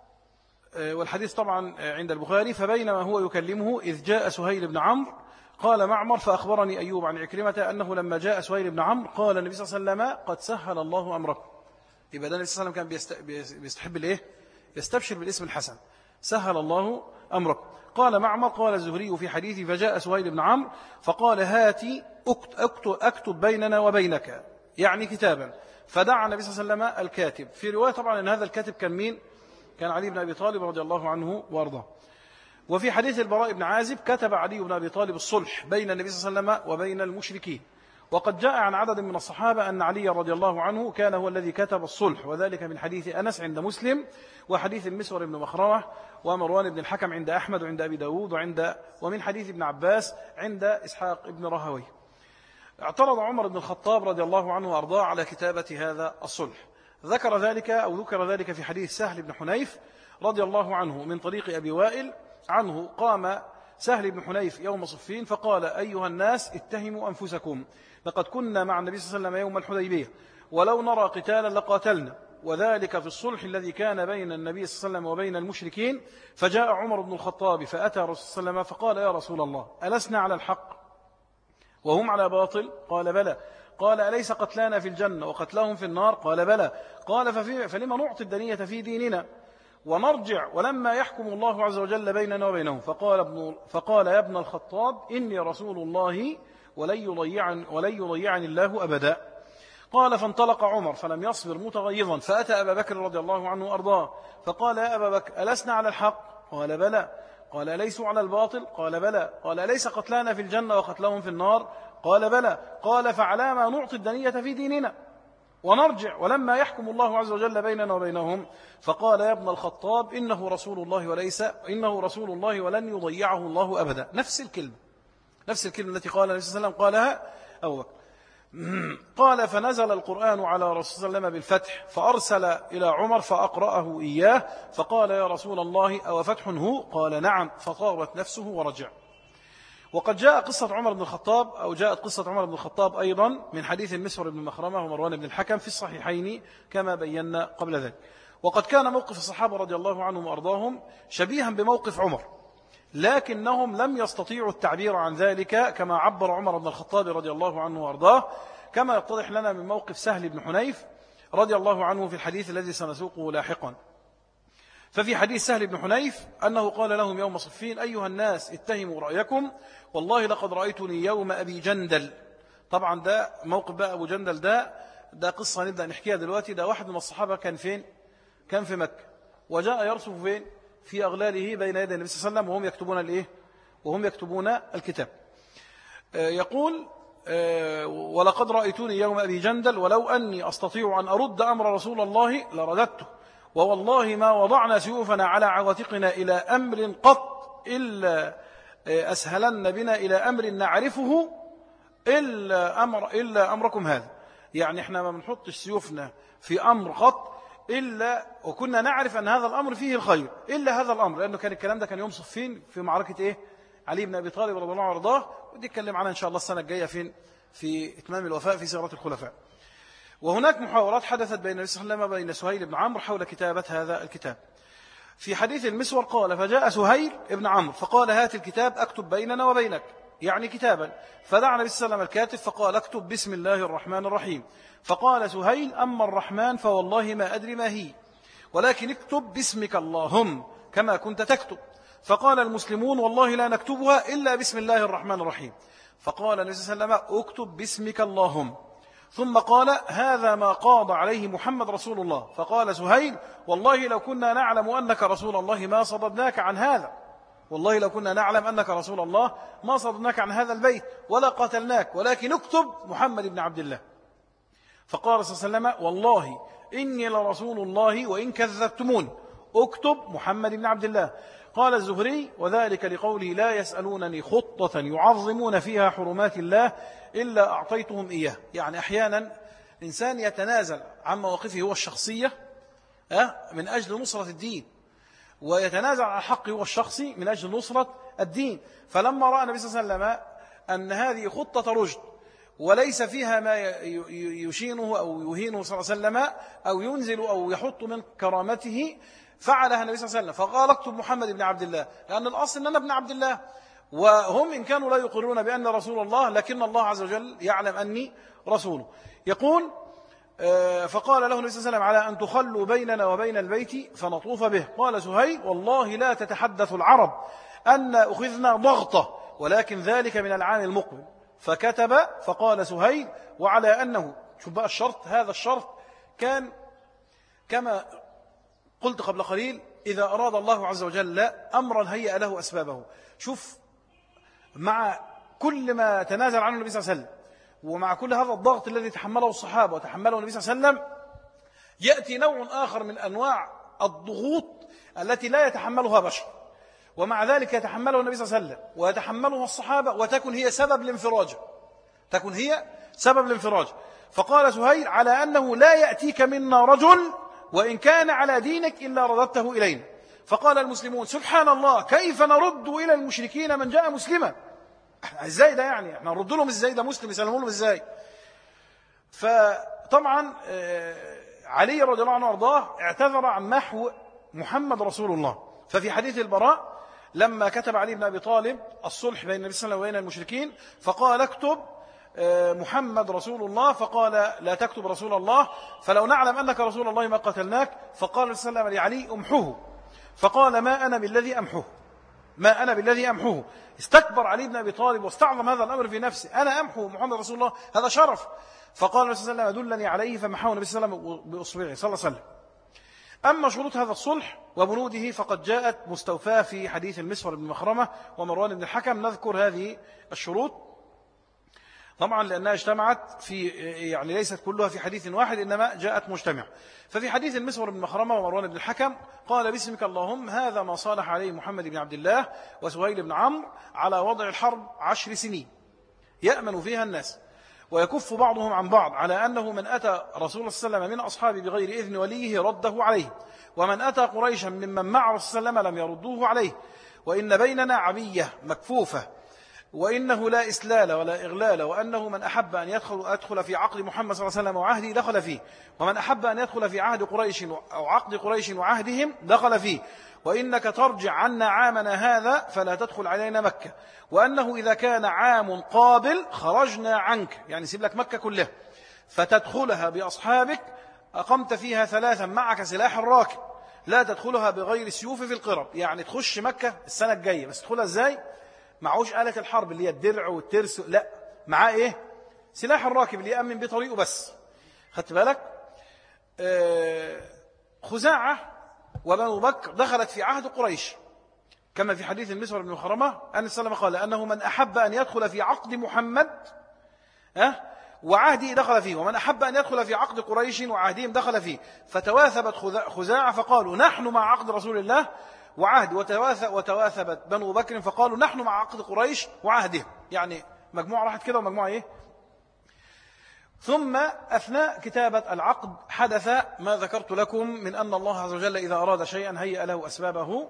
والحديث طبعا عند البخاري، فبينما هو يكلمه إذ جاء سهيل بن عمرو. قال معمر فأخبرني أيوب عن عكرمة أنه لما جاء سهيل بن عمرو قال النبي صلى الله عليه وسلم قد سهل الله أمركم. يبقى ده النبي صلى الله عليه وسلم كان بيستحب الإيه؟ يستبشر بالاسم الحسن، سهل الله أمركم. قال معمر قال الزهري في حديثي فجاء سهيل بن عمرو فقال هاتي أكتب, أكتب بيننا وبينك، يعني كتابا. فدعا النبي صلى الله عليه وسلم الكاتب. في رواية طبعا أن هذا الكاتب كان مين؟ كان علي بن أبي طالب رضي الله عنه وارضاه. وفي حديث البراء بن عازب كتب علي بن أبي طالب الصلح بين النبي صلى الله عليه وسلم وبين المشركين. وقد جاء عن عدد من الصحابة أن علي رضي الله عنه كان هو الذي كتب الصلح، وذلك من حديث أنس عند مسلم، وحديث المسور بن مخرمة ومروان بن الحكم عند أحمد وعند أبي داود، وعند ومن حديث ابن عباس عند إسحاق بن راهويه. اعترض عمر بن الخطاب رضي الله عنه وأرضاه على كتابة هذا الصلح. ذكر ذلك أو ذكر ذلك في حديث سهل بن حنيف رضي الله عنه من طريق أبي وائل عنه. قام سهل بن حنيف يوم صفين فقال أيها الناس اتهموا أنفسكم، لقد كنا مع النبي صلى الله عليه وسلم يوم الحديبية ولو نرى قتالا لقاتلنا، وذلك في الصلح الذي كان بين النبي صلى الله عليه وسلم وبين المشركين. فجاء عمر بن الخطاب فأتى رسول الله صلى الله عليه وسلم فقال يا رسول الله ألسنا على الحق وهم على باطل؟ قال بلى. قال أليس قتلانا في الجنة وقتلهم في النار؟ قال بلى. قال فلما نعطي الدنية في ديننا ونرجع ولما يحكم الله عز وجل بيننا وبينهم؟ فقال, ابن فقال يا ابن الخطاب إني رسول الله ولن يضيعني, ولن يضيعني الله أبدا. قال فانطلق عمر فلم يصبر متغيظا فأتى أبا بكر رضي الله عنه وأرضاه فقال يا أبا بكر ألسنا على الحق؟ قال بلى. قال أليسوا على الباطل؟ قال بلى. قال أليس قتلانا في الجنة وقتلهم في النار؟ قال بلى. قال فعلى ما نعطي الدنية في ديننا ونرجع ولما يحكم الله عز وجل بيننا وبينهم؟ فقال يا ابن الخطاب إنه رسول الله وليس إنه رسول الله ولن يضيعه الله أبدا. نفس الكلمة نفس الكلمة التي قال النبي صلى الله عليه وسلم قالها أبو بكر. قال فنزل القرآن على رسول الله صلى الله عليه وسلم بالفتح فأرسل إلى عمر فأقرأه إياه فقال يا رسول الله أو فتح هو؟ قال نعم. فطابت نفسه ورجع. وقد جاء قصة عمر بن الخطاب أو جاءت قصة عمر بن الخطاب أيضا من حديث المسور بن مخرمة ومروان بن الحكم في الصحيحين كما بينا قبل ذلك. وقد كان موقف الصحابة رضي الله عنهم وأرضاهم شبيها بموقف عمر، لكنهم لم يستطيعوا التعبير عن ذلك كما عبر عمر بن الخطاب رضي الله عنه وأرضاه، كما يتضح لنا من موقف سهل بن حنيف رضي الله عنه في الحديث الذي سنسوقه لاحقا. ففي حديث سهل بن حنيف أنه قال لهم يوم صفين أيها الناس اتهموا رأيكم والله لقد رأيتني يوم أبي جندل. طبعا ده موقف بقى أبو جندل ده ده قصة نبدأ نحكيها دلوقتي. ده واحد من الصحابة كان فين؟ كان في مكة وجاء يرصف فين؟ في أغلاله بين يدي النبي صلى الله عليه وسلم وهم يكتبون الإيه؟ وهم يكتبون الكتاب. يقول ولقد رأيتني يوم أبي جندل ولو أني أستطيع أن أرد أمر رسول الله لرددته، ووالله ما وضعنا سيوفنا على عواتقنا إلى أمر قط إلا أسهلن بنا إلى أمر نعرفه إلا, أمر إلا أمركم هذا. يعني إحنا ما بنحطش سيوفنا في أمر قط إلا وكنا نعرف أن هذا الأمر فيه الخير إلا هذا الأمر، لأنه كان الكلام ده كان يوم صفين في معركة إيه؟ علي بن أبي طالب رضي الله عنه وارضاه، ودي اتكلم عنها إن شاء الله السنة الجاية فين؟ في إتمام الوفاء في سيرة الخلفاء. وهناك محاورات حدثت بين النبي صلى الله عليه وسلم وبين سهيل بن عمرو حول كتابة هذا الكتاب. في حديث المسور قال فجاء سهيل بن عمرو فقال هات الكتاب أكتب بيننا وبينك، يعني كتابا. فدعا النبي صلى الله عليه وسلم الكاتب فقال اكتب بسم الله الرحمن الرحيم. فقال سهيل أما الرحمن فوالله ما أدري ما هي، ولكن اكتب باسمك اللهم كما كنت تكتب. فقال المسلمون والله لا نكتبها إلا بسم الله الرحمن الرحيم. فقال النبي صلى الله عليه وسلم اكتب باسمك اللهم. ثم قال هذا ما قاض عليه محمد رسول الله. فقال سهيل والله لو كنا نعلم أنك رسول الله ما صددناك عن هذا، والله لو كنا نعلم أنك رسول الله ما صددناك عن هذا البيت ولا قاتلناك، ولكن اكتب محمد بن عبد الله. فقال صلى الله عليه وسلم والله إني لرسول الله وإن كذبتمون، اكتب محمد بن عبد الله. قال الزهري وذلك لقوله لا يسألونني خطة يعظمون فيها حرمات الله إلا أعطيتهم إياه. يعني أحيانا إنسان يتنازل عن مواقفه هو الشخصية من أجل نصرة الدين، ويتنازل عن حقه هو الشخصي من أجل نصرة الدين. فلما رأى النبي صلى الله عليه وسلم أن هذه خطة رشد وليس فيها ما يشينه أو يهينه صلى الله عليه وسلم أو ينزل أو يحط من كرامته، فعلها النبي صلى الله عليه وسلم. فقال اكتب محمد بن عبد الله، لأن الأصل أن أنا ابن عبد الله، وهم إن كانوا لا يقرون بأن رسول الله، لكن الله عز وجل يعلم أني رسوله. يقول فقال له النبي صلى الله عليه وسلم على أن تخلوا بيننا وبين البيت فنطوف به. قال سهيل والله لا تتحدث العرب أن أخذنا ضغطة، ولكن ذلك من العام المقبل. فكتب. فقال سهيل وعلى أنه، شوف بقى الشرط، هذا الشرط كان كما قلت قبل قليل إذا أراد الله عز وجل أمرا هيأ له أسبابه. شوف مع كل ما تنازل عنه النبي صلى الله عليه وسلم ومع كل هذا الضغط الذي تحمله الصحابة وتحمله النبي صلى الله عليه وسلم، يأتي نوع آخر من أنواع الضغوط التي لا يتحملها بشر، ومع ذلك يتحمله النبي صلى الله عليه وسلم ويتحملها الصحابة، وتكون هي سبب الانفراج، تكون هي سبب الانفراج. فقال سهيل على أنه لا يأتيك منا رجل وإن كان على دينك إلا رددته إلينا. فقال المسلمون سبحان الله كيف نرد إلى المشركين من جاء مسلما؟ ازاي ده؟ يعني احنا نرد لهم ازاي؟ ده مسلم يسلموا لهم ازاي؟ فطبعا علي رضي الله عنه وارضاه اعتذر عن محو محمد رسول الله. ففي حديث البراء لما كتب علي بن أبي طالب الصلح بين النبي صلى الله عليه وسلم وبين المشركين فقال اكتب محمد رسول الله، فقال لا تكتب رسول الله فلو نعلم أنك رسول الله ما قتلناك. فقال صلى الله عليه وسلم لعلي امحوه، فقال ما أنا بالذي أمحوه، ما أنا بالذي أمحوه. استكبر علي بن أبي طالب واستعظم هذا الأمر في نفسه، أنا أمحو محمد رسول الله، هذا شرف. فقال النبي صلى الله عليه وسلم دلني عليه، فمحاه النبي صلى الله عليه وسلم بأصبعه صلى الله عليه وسلم. أما شروط هذا الصلح وبنوده فقد جاءت مستوفاة في حديث المسور بن مخرمة ومروان بن الحكم. نذكر هذه الشروط طبعا لأنها اجتمعت في، يعني ليست كلها في حديث واحد إنما جاءت مجتمع. ففي حديث المسور بن مخرمة ومروان بن الحكم قال باسمك اللهم هذا ما صالح عليه محمد بن عبد الله وسهيل بن عمرو على وضع الحرب عشر سنين يأمن فيها الناس ويكف بعضهم عن بعض، على أنه من أتى رسول الله صلى الله عليه وسلم من أصحابه بغير إذن وليه رده عليه، ومن أتى قريشا ممن مع رسول الله صلى الله عليه وسلم لم يردوه عليه، وإن بيننا عبية مكفوفة، وإنه لا إسلال ولا إغلال، وأنه من أحب أن يدخل أدخل في عقد محمد صلى الله عليه وسلم وعهده دخل فيه، ومن أحب أن يدخل في عهد قريش أو عقد قريش وعهدهم دخل فيه، وإنك ترجع عنا عامنا هذا فلا تدخل علينا مكة، وأنه إذا كان عام قابل خرجنا عنك، يعني سيب لك مكة كلها فتدخلها بأصحابك أقمت فيها ثلاثا معك سلاح الراكب، لا تدخلها بغير السيوف في القرب، يعني تخش مكة السنة الجاية بس تدخلها إزاي؟ معوش آلة الحرب اللي هي الدرع والترس، لا معاه إيه؟ سلاح الراكب اللي يأمن بطريقه بس. خدت بالك؟ آه خزاعة وبنو بكر دخلت في عهد قريش كما في حديث المسور بن مخرمة أن السلام قال أنه من أحب أن يدخل في عقد محمد أه وعهده دخل فيه، ومن أحب أن يدخل في عقد قريش وعهدهم دخل فيه. فتواثبت خزاعة فقالوا نحن مع عقد رسول الله وعهد، وتواثبت بنو بكر فقالوا نحن مع عقد قريش وعهدهم، يعني مجموعة راحت كده ومجموعة إيه. ثم أثناء كتابة العقد حدث ما ذكرت لكم من أن الله عز وجل إذا أراد شيئا هيأ له أسبابه.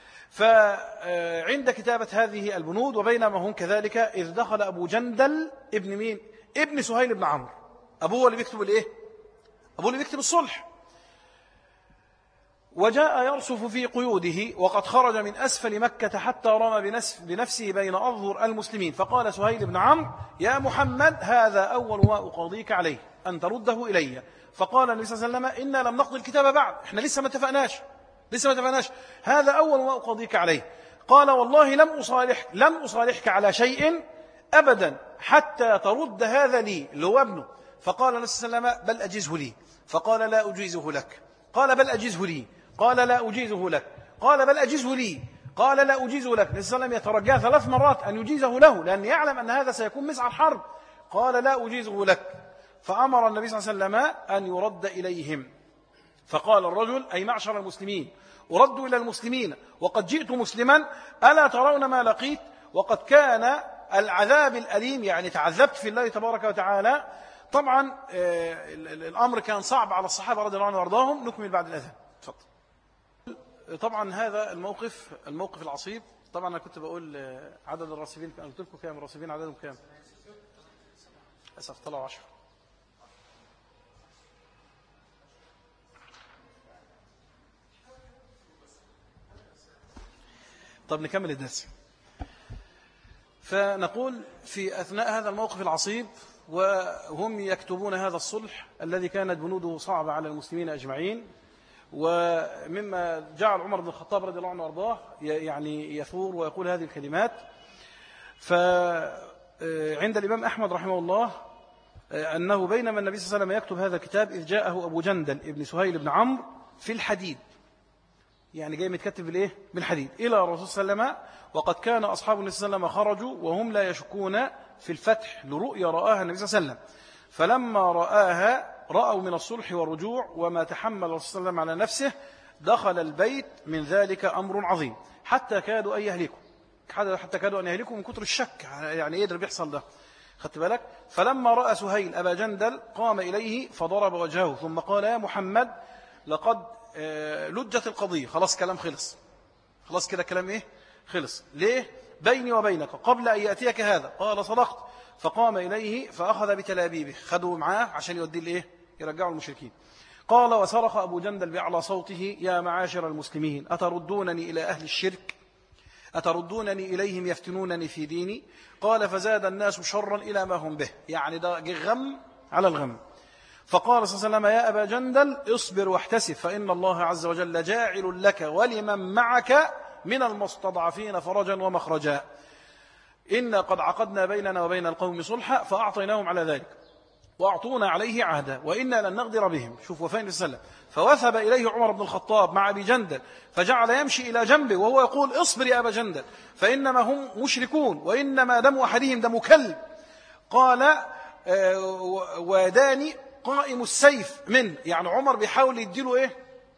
فعند كتابة هذه البنود وبينما هم كذلك إذ دخل أبو جندل ابن مين؟ ابن سهيل بن عمرو. أبوه اللي بيكتب الإيه؟ أبوه اللي بيكتب الصلح. وجاء يرصف في قيوده وقد خرج من أسفل مكة حتى رمى بنفسه بين أظهر المسلمين. فقال سهيل بن عمرو يا محمد هذا أول ما أقاضيك عليه أن ترده إلي. فقال النبي صلى الله عليه وسلم إنا لم نقضي الكتاب بعد، إحنا لسه ما اتفقناش لسه ما اتفقناش هذا أول ما أقاضيك عليه. قال والله لم أصالح لم أصالحك على شيء أبدا حتى ترد هذا لي اللي هو ابنه. فقال النبي صلى الله عليه وسلم بل أجزه لي، فقال لا أجيزه لك، قال بل أجزه لي، قال لا أجيزه لك، قال بل أجزه لي، قال لا أجيزه لك. النبي صلى الله عليه وسلم يترجى ثلاث مرات أن يجيزه له، لأن يعلم أن هذا سيكون مسعى حرب. قال لا أجيزه لك، فأمر النبي صلى الله عليه وسلم أن يرد إليهم. فقال الرجل أي معشر المسلمين أردوا إلى المسلمين وقد جئت مسلما، ألا ترون ما لقيت؟ وقد كان العذاب الأليم، يعني تعذبت في الله تبارك وتعالى. طبعا الأمر كان صعب على الصحابة رضي الله عنهم وارضاهم. نكمل بعد الأذان. تفضل. طبعا هذا الموقف الموقف العصيب. طبعا أنا كنت بقول عدد الراسبين، قلت لكم كام الراسبين؟ عددهم كام؟ أسف طلعوا عشرة. طب نكمل الدرس. فنقول في أثناء هذا الموقف العصيب وهم يكتبون هذا الصلح الذي كانت بنوده صعبة على المسلمين أجمعين، ومما جعل عمر بن الخطاب رضي الله عنه وارضاه يعني يثور ويقول هذه الكلمات. فعند الإمام أحمد رحمه الله أنه بينما النبي صلى الله عليه وسلم يكتب هذا الكتاب إذ جاءه أبو جندل ابن سهيل بن عمرو في الحديد، يعني جاي متكتب بالإيه؟ بالحديد، إلى الرسول صلى الله عليه وسلم. وقد كان أصحاب النبي صلى الله عليه وسلم خرجوا وهم لا يشكون في الفتح لرؤيا رآها النبي صلى الله عليه وسلم، فلما رآها رأوا من الصلح والرجوع وما تحمل الرسول صلى الله عليه وسلم على نفسه دخل البيت من ذلك أمر عظيم حتى كادوا أن يهلكوا، حتى كادوا أن يهلكوا من كتر الشك، يعني إيه اللي بيحصل ده؟ خدت بالك؟ فلما رأى سهيل أبا جندل قام إليه فضرب وجهه ثم قال يا محمد لقد لجت القضية، خلاص كلام خلص، خلاص كده كلام إيه؟ خلص. ليه؟ بيني وبينك قبل أن يأتيك هذا. قال صدقت. فقام إليه فأخذ بتلابيبه، خدوا معاه عشان يودي الإيه؟ يرجعوا المشركين. قال وصرخ أبو جندل بأعلى صوته يا معاشر المسلمين أتردونني إلى أهل الشرك؟ أتردونني إليهم يفتنونني في ديني؟ قال فزاد الناس شرا إلى ما هم به، يعني ده غم على الغم. فقال صلى الله عليه وسلم يا أبا جندل اصبر واحتسب فإن الله عز وجل جاعل لك ولمن معك من المستضعفين فرجا ومخرجا، إنا قد عقدنا بيننا وبين القوم صلحا فأعطيناهم على ذلك وأعطونا عليه عهدا وإنا لن نقدر بهم. شوف وفين السلام. فوثب إليه عمر بن الخطاب مع أبي جندل فجعل يمشي إلى جنبه وهو يقول اصبر يا أبا جندل فإنما هم مشركون وإنما دم أحدهم دم كلب. قال وداني قائم السيف من، يعني عمر بيحاول يديله إيه؟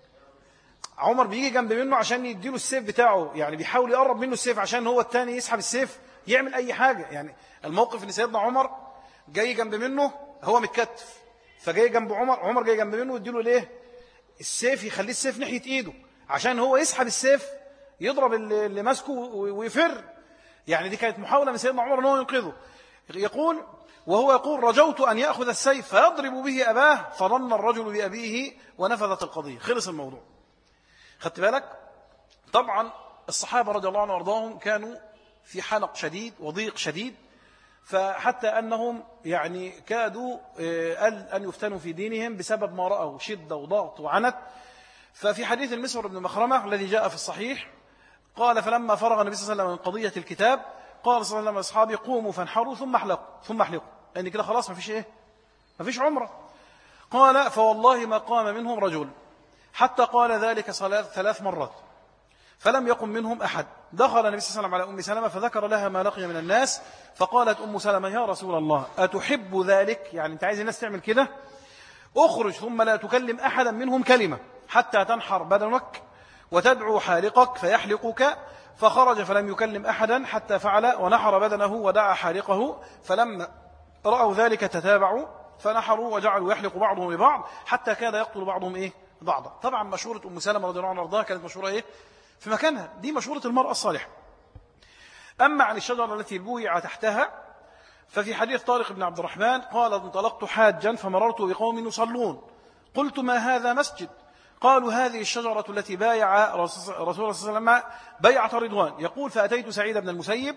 عمر بيجي جنب منه عشان يديله السيف بتاعه، يعني بيحاول يقرب منه السيف عشان هو التاني يسحب السيف يعمل أي حاجة. يعني الموقف إن سيدنا عمر جاي جنب منه هو متكتف، فجاي جنب عمر، عمر جاي جنب منه يديله ليه؟ السيف، يخليه السيف ناحية إيده عشان هو يسحب السيف يضرب اللي ماسكه ويفر. يعني دي كانت محاولة من سيدنا عمر أنه ينقذه. يقول وهو يقول رجوت أن يأخذ السيف فيضرب به أباه فظن الرجل بأبيه ونفذت القضية، خلص الموضوع. خدت بالك؟ طبعا الصحابة رضي الله عنهم وارضاهم كانوا في حنق شديد وضيق شديد، فحتى أنهم يعني كادوا أن يفتنوا في دينهم بسبب ما رأوا شدة وضغط وعنت. ففي حديث المسور بن مخرمة الذي جاء في الصحيح قال فلما فرغ النبي صلى الله عليه وسلم من قضية الكتاب قال صلى الله عليه وسلم لأصحابه قوموا فانحروا ثم احلقوا ثم احلقوا، لأن كده خلاص ما فيش إيه؟ ما فيش عمرة. قال فوالله ما قام منهم رجل حتى قال ذلك ثلاث مرات فلم يقم منهم أحد. دخل النبي صلى الله عليه وسلم على أم سلمة فذكر لها ما لقي من الناس، فقالت أم سلمة يا رسول الله أتحب ذلك؟ يعني أنت عايز الناس تعمل كده؟ أخرج ثم لا تكلم أحدا منهم كلمة حتى تنحر بدنك وتدعو حالقك فيحلقك. فخرج فلم يكلم أحدا حتى فعل ونحر بدنه ودعا حالقه، فلما رأوا ذلك تتابعوا فنحروا وجعلوا يحلق بعضهم ببعض حتى كاد يقتل بعضهم إيه؟ بعضا. طبعا مشورة أم سلمة رضي الله عنها وارضاها كانت مشورة إيه؟ في مكانها، دي مشورة المرأة الصالحة. أما عن الشجرة التي بويع تحتها ففي حديث طارق بن عبد الرحمن قال انطلقت حاجا فمررت بقوم يصلون قلت ما هذا مسجد؟ قالوا هذه الشجرة التي بايع رسول الله صلى الله عليه وسلم بيعة رضوان. يقول فأتيت سعيد بن المسيب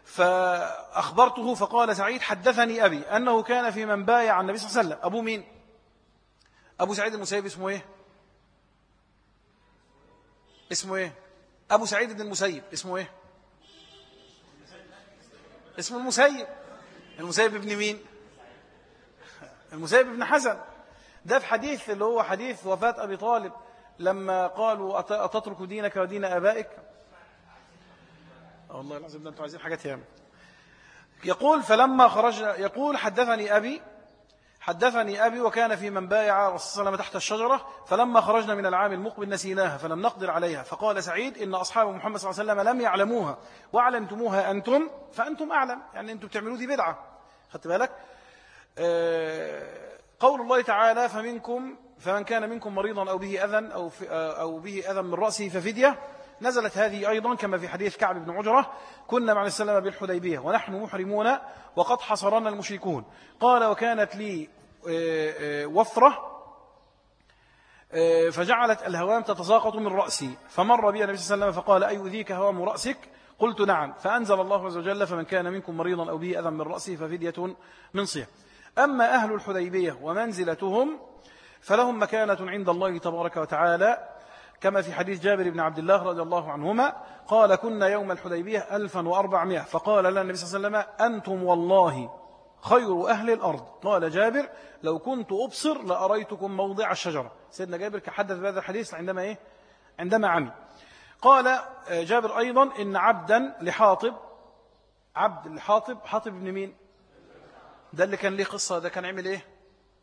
فأخبرته فقال سعيد حدثني أبي أنه كان في من بايع النبي صلى الله عليه وسلم. أبو مين؟ أبو سعيد المسيب اسمه إيه؟ اسمه إيه؟ أبو سعيد بن المسيب اسمه إيه؟ اسمه المسيب. المسيب ابن مين؟ المسيب بن حسن، ده في حديث اللي هو حديث وفاة أبي طالب لما قالوا أتترك دينك ودين آبائك. والله العظيم ده أنتم عايزين حاجات ياما. يقول فلما خرجنا، يقول حدثني أبي حدثني أبي وكان في من بايع رسول الله صلى الله عليه وسلم تحت الشجرة، فلما خرجنا من العام المقبل نسيناها فلم نقدر عليها، فقال سعيد إن أصحاب محمد صلى الله عليه وسلم لم يعلموها وعلمتموها أنتم فأنتم أعلم، يعني أنتم بتعملوا دي بدعة. خدت بالك؟ قول الله تعالى فمنكم فمن كان منكم مريضا أو به أذى أو, أو به أذى من رأسه ففدية، نزلت هذه أيضا كما في حديث كعب بن عجرة كنا مع السلام بالحديبية ونحن محرمون وقد حصرنا المشركون، قال وكانت لي وفرة فجعلت الهوام تتساقط من رأسي، فمر بي النبي صلى الله عليه وسلم فقال أيؤذيك هوام رأسك؟ قلت نعم، فأنزل الله عز وجل فمن كان منكم مريضا أو به أذى من رأسه ففدية من صيام. أما أهل الحديبية ومنزلتهم فلهم مكانة عند الله تبارك وتعالى كما في حديث جابر بن عبد الله رضي الله عنهما قال كنا يوم الحديبية ألفا وأربعمائة، فقال لنا النبي صلى الله عليه وسلم أنتم والله خير أهل الأرض. قال جابر لو كنت أبصر لأريتكم موضع الشجرة. سيدنا جابر كحدث بهذا الحديث عندما إيه؟ عندما عمي. قال جابر أيضا إن عبدا لحاطب، عبد لحاطب، حاطب ابن مين؟ ده اللي كان ليه قصة، ده كان عمل إيه؟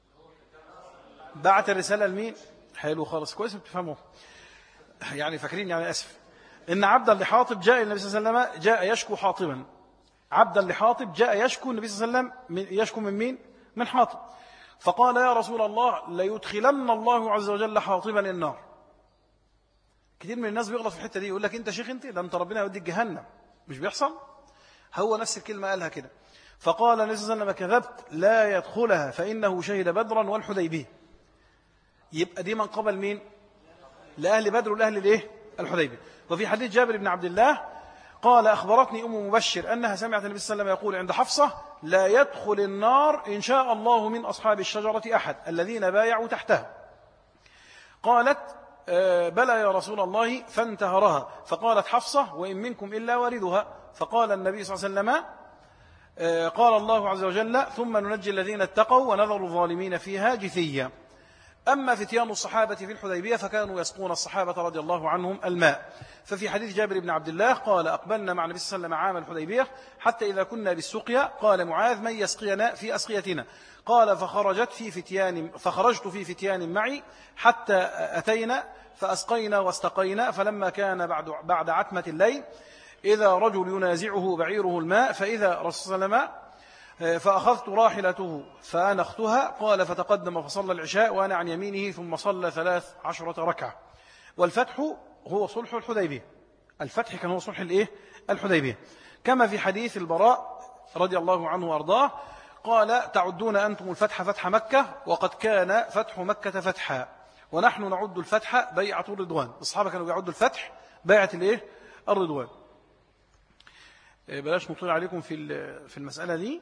بعت الرسالة لمين؟ حلو خالص، كويس بتفهموا يعني، فاكرين يعني، أسف. إن عبدا لحاطب جاء النبي صلى الله عليه وسلم جاء يشكو حاطبا، عبدا لحاطب جاء يشكو النبي صلى الله عليه وسلم، يشكو من مين؟ من حاطب. فقال يا رسول الله ليدخلن الله عز وجل حاطبا النار. كتير من الناس بيغلط في الحتة دي، يقول لك أنت شيخ أنت، ده أنت ربنا يوديك جهنم. مش بيحصل؟ هو نفس الكلمة قالها كده. فقال النبي صلى الله عليه وسلم كذبت لا يدخلها فإنه شهد بدرا والحديبية. يبقى دي من قبل مين؟ لأهل بدر ولأهل الإيه؟ الحديبية. وفي حديث جابر بن عبد الله قال أخبرتني أم مبشر أنها سمعت النبي صلى الله عليه وسلم يقول عند حفصة لا يدخل النار إن شاء الله من أصحاب الشجرة أحد الذين بايعوا تحتها. قالت بلى يا رسول الله، فانتهرها. فقالت حفصة وإن منكم إلا واردها. فقال النبي صلى الله عليه وسلم قال الله عز وجل ثم ننجي الذين اتقوا ونذر الظالمين فيها جثيا. أما فتيان الصحابة في الحديبية فكانوا يسقون الصحابة رضي الله عنهم الماء. ففي حديث جابر بن عبد الله قال أقبلنا مع النبي صلى الله عليه وسلم عام الحديبية حتى إذا كنا بالسقيا قال معاذ من يسقينا في أسقيتنا؟ قال فخرجت في فتيان فخرجت في فتيان معي حتى أتينا فأسقينا واستقينا. فلما كان بعد بعد عتمة الليل إذا رجل ينازعه بعيره الماء فإذا رسول الله صلى الله عليه وسلم فأخذت راحلته فأنختها. قال فتقدم فصلى العشاء وأنا عن يمينه ثم صلى ثلاث عشرة ركعة. والفتح هو صلح الحديبية. الفتح كان هو صلح الإيه؟ الحديبية، كما في حديث البراء رضي الله عنه وأرضاه قال تعدون أنتم الفتح فتح مكة وقد كان فتح مكة فتحا ونحن نعد الفتح بيعة الرضوان. الصحابة كانوا بيعدوا الفتح بيعة الإيه؟ الرضوان. بلاش نطيل عليكم في في المسألة دي.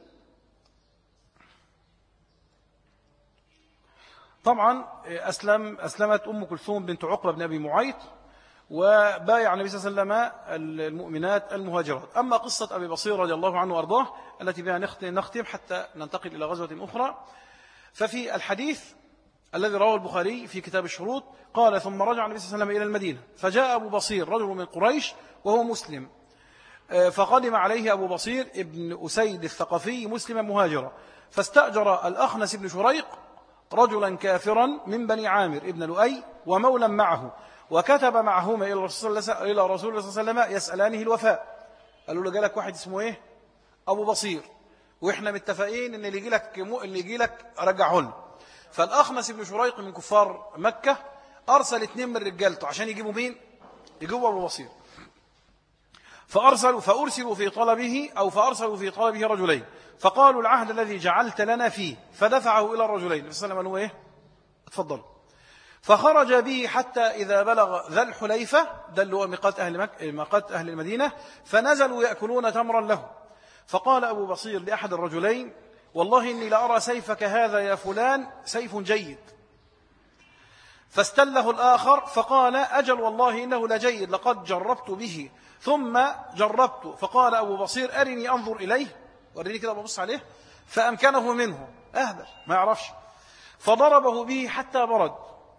طبعا أسلم أسلمت أم كلثوم بنت عقبة بن أبي معيط وبايع النبي صلى الله عليه وسلم المؤمنات المهاجرات. أما قصة أبي بصير رضي الله عنه وأرضاه التي بها نختم حتى ننتقل إلى غزوة أخرى، ففي الحديث الذي رواه البخاري في كتاب الشروط قال ثم رجع النبي صلى الله عليه وسلم إلى المدينة فجاء أبو بصير رجل من قريش وهو مسلم، فقدم عليه أبو بصير ابن أسيد الثقفي مسلما مهاجرا، فاستأجر الأخنس بن شريق رجلا كافرا من بني عامر ابن لؤي ومولا معه، وكتب معهما إلى رسول الله صلى الله عليه وسلم يسألانه الوفاء. قالوا له جالك واحد اسمه إيه؟ أبو بصير، وإحنا متفقين إن اللي يجي لك اللي يجي لك رجعه لنا. فالأخنس بن شريق من كفار مكة أرسل اثنين من رجالته عشان يجيبوا مين؟ يجيبوا أبو بصير. فأرسلوا فأرسلوا في طلبه أو فأرسلوا في طلبه رجلين فقالوا العهد الذي جعلت لنا فيه، فدفعه إلى الرجلين. النبي صلى الله عليه وسلم إيه؟ اتفضل. فخرج به حتى إذا بلغ ذا الحليفة، ده اللي هو ميقات أهل مكة ميقات أهل المدينة، فنزلوا يأكلون تمرا له. فقال أبو بصير لأحد الرجلين والله إني لأرى سيفك هذا يا فلان سيف جيد. فاستله الآخر فقال أجل والله إنه لجيد لقد جربت به ثم جربت. فقال أبو بصير أرني أنظر إليه، وريني كده ببص عليه. فأمكنه منه أهبل ما يعرفش، فضربه به حتى برد،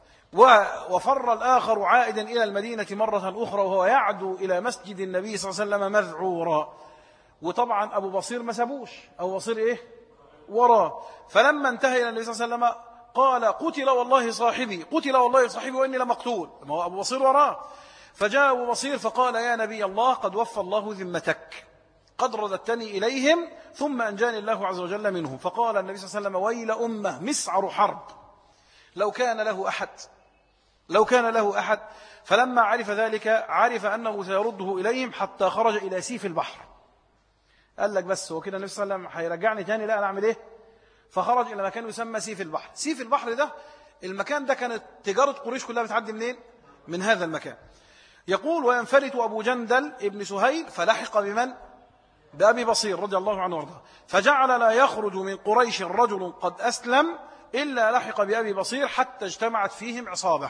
وفر الآخر عائدا إلى المدينة مرة أخرى وهو يعدو إلى مسجد النبي صلى الله عليه وسلم مذعورا. وطبعا أبو بصير ما سابوش، أبو بصير إيه وراه. فلما انتهى إلى النبي صلى الله عليه وسلم قال قتل والله صاحبي، قتل والله صاحبي وإني لمقتول، ما هو أبو بصير وراه. فجاء أبو بصير فقال يا نبي الله قد وفى الله ذمتك، قد رددتني إليهم ثم أنجاني الله عز وجل منهم. فقال النبي صلى الله عليه وسلم ويل أمه مسعر حرب، لو كان له أحد لو كان له أحد. فلما عرف ذلك عرف أنه سيرده إليهم حتى خرج إلى سيف البحر. قال لك بس هو كده النبي صلى الله عليه وسلم هيرجعني تاني؟ لا، أنا أعمل إيه؟ فخرج إلى مكان يسمى سيف البحر. سيف البحر ده، المكان ده كانت تجارة قريش كلها بتعدي منين؟ من هذا المكان. يقول وينفلت أبو جندل ابن سهيل فلحق بمن؟ بأبي بصير رضي الله عنه وارضاه، فجعل لا يخرج من قريش رجل قد أسلم إلا لحق بأبي بصير حتى اجتمعت فيهم عصابة.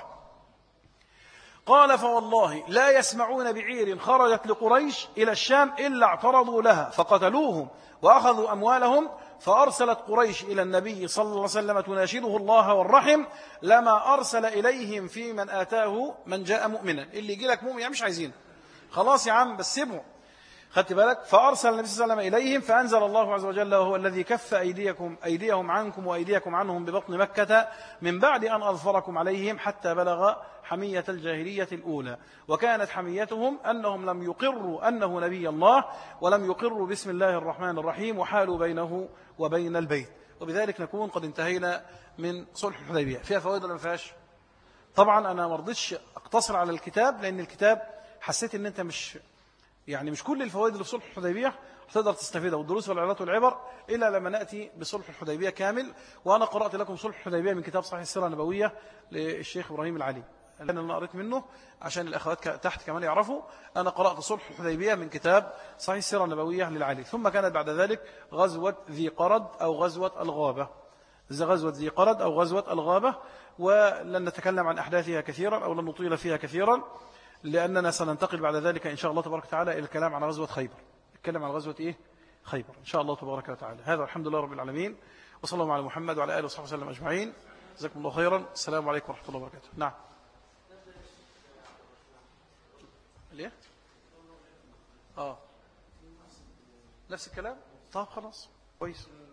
قال فوالله لا يسمعون بعير خرجت لقريش إلى الشام إلا اعترضوا لها فقتلوهم وأخذوا أموالهم، فأرسلت قريش إلى النبي صلى الله عليه وسلم تناشده الله والرحم لما أرسل إليهم في من آتاه من جاء مؤمنا. اللي يجي لك مؤمن مش عايزين، خلاص يا عم بس سيبه، خدت بالك؟ فأرسل النبي صلى الله عليه وسلم إليهم فأنزل الله عز وجل وهو الذي كف أيديكم أيديهم عنكم وأيديكم عنهم ببطن مكة من بعد أن أظفركم عليهم حتى بلغ حمية الجاهلية الأولى. وكانت حميتهم أنهم لم يقروا أنه نبي الله ولم يقروا بسم الله الرحمن الرحيم وحالوا بينه وبين البيت. وبذلك نكون قد انتهينا من صلح الحديبية. فيها فوائد ولا ما فيهاش؟ طبعا أنا ما رضيتش أقتصر على الكتاب، لأن الكتاب حسيت أن أنت مش يعني مش كل الفوائد اللي في صلح الحديبية هتقدر تستفيدها والدروس والعظات والعبر إلا لما نأتي بصلح الحديبية كامل. وأنا قرأت لكم صلح الحديبية من كتاب صحيح السيرة النبوية للشيخ إبراهيم العلي، أنا قرأت منه عشان الأخوات تحت كمان يعرفوا. أنا قرأت صلح الحديبية من كتاب صحيح السيرة النبوية للعلي. ثم كانت بعد ذلك غزوة ذي قرد أو غزوة الغابة، غزوة ذي قرد أو غزوة الغابة، ولن نتكلم عن أحداثها كثيرا أو لن نطيل فيها كثيرا، لأننا سننتقل بعد ذلك إن شاء الله تبارك وتعالى إلى الكلام عن غزوة خيبر. نتكلم عن غزوة إيه؟ خيبر إن شاء الله تبارك وتعالى. هذا الحمد لله رب العالمين، وصلى الله على محمد وعلى آله وصحبه وسلم أجمعين. جزاكم الله خيرا. السلام عليكم ورحمة الله وبركاته. نعم. ليه؟ آه نفس الكلام. طب خلاص كويس.